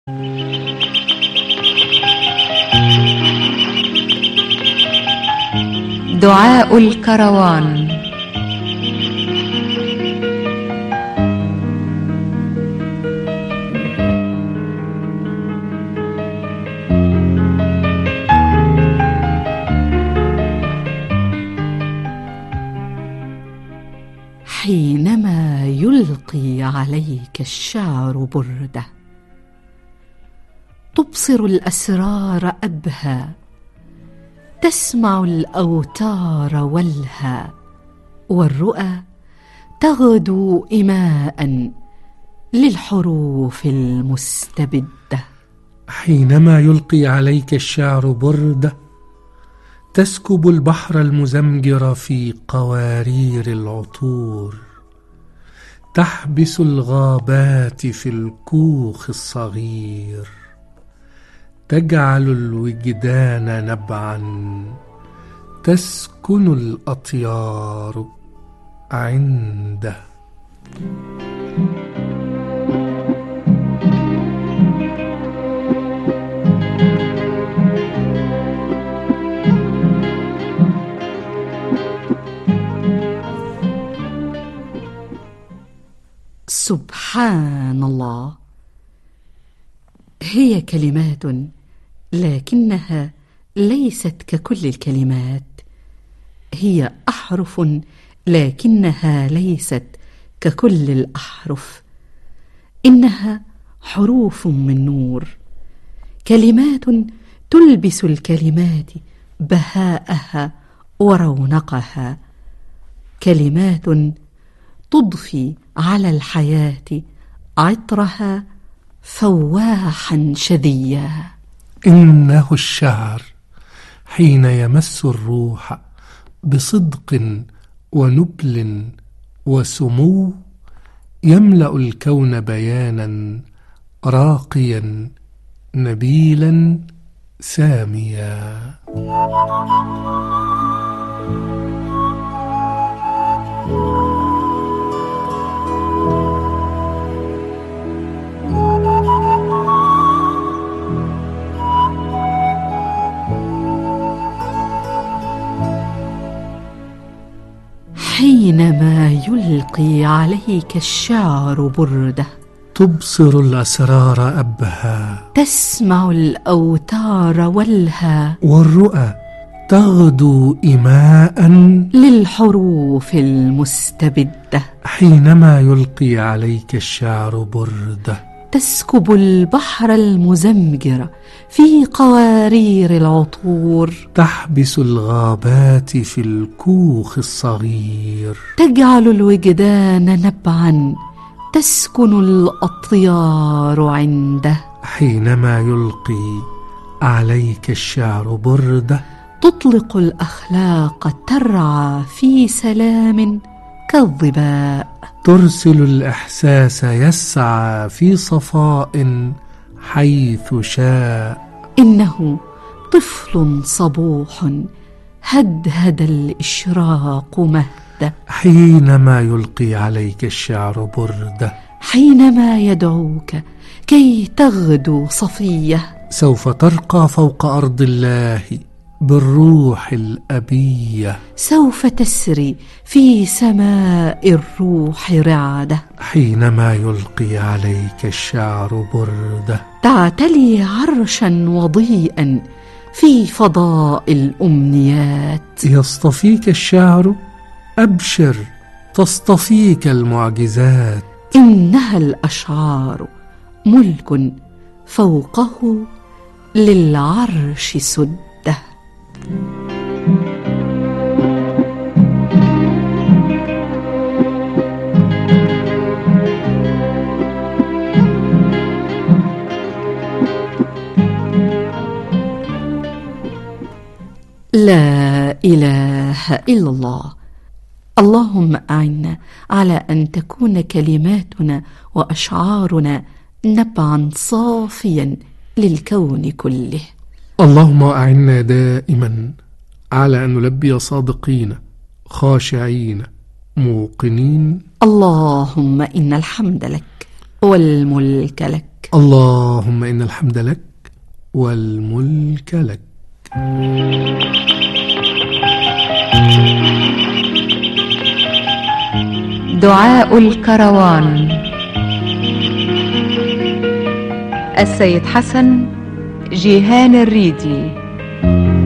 دعاء الكروان. حينما يلقي عليك الشعر برده، تبصر الأسرار أبهى، تسمع الأوتار ولها، والرؤى تغدو إماء للحروف المستبدة. حينما يلقي عليك الشعر برده، تسكب البحر المزمجر في قوارير العطور، تحبس الغابات في الكوخ الصغير، تجعل الوجدان نبعا، تسكن الأطيار عنده. سبحان الله، هي كلمات لكنها ليست ككل الكلمات، هي أحرف لكنها ليست ككل الأحرف، إنها حروف من نور، كلمات تلبس الكلمات بهاءها ورونقها، كلمات تضفي على الحياة عطرها فواحا شذيا. إنه الشعر حين يمس الروح بصدق ونبل وسمو، يملأ الكون بيانا راقيا نبيلا ساميا. حينما يلقي عليك الشعر برده، تبصر الأسرار أبهى، تسمع الأوتار ولها، والرؤى تغدو إماء للحروف المستبدة. حينما يلقي عليك الشعر برده، تسكب البحر المزمجر في قوارير العطور، تحبس الغابات في الكوخ الصغير، تجعل الوجدان نبعا، تسكن الأطيار عنده. حينما يلقي عليك الشعر برده، تطلق الأخلاق ترعى في سلام كالظباء، ترسل الإحساس يسعى في صفاء حيث شاء. إنه طفل صبوح هدهد الإشراق مهدا. حينما يلقي عليك الشعر برده، حينما يدعوك كي تغدو صفية، سوف ترقى فوق أرض الله بالروح الأبية، سوف تسري في سماء الروح رعدة. حينما يلقي عليك الشعر برده، تعتلي عرشا وضيئا في فضاء الأمنيات. يصطفيك الشعر، أبشر تصطفيك المعجزات. إنها الأشعار ملك فوقه للعرش سده. لا إله إلا الله. اللهم أعنا على أن تكون كلماتنا وأشعارنا نبعا صافيا للكون كله. اللهم أعنا دائما على أن نلبي صادقين خاشعين موقنين. اللهم إن الحمد لك والملك لك اللهم إن الحمد لك والملك لك. دعاء الكروان. السيد حسن جيهان الريدي.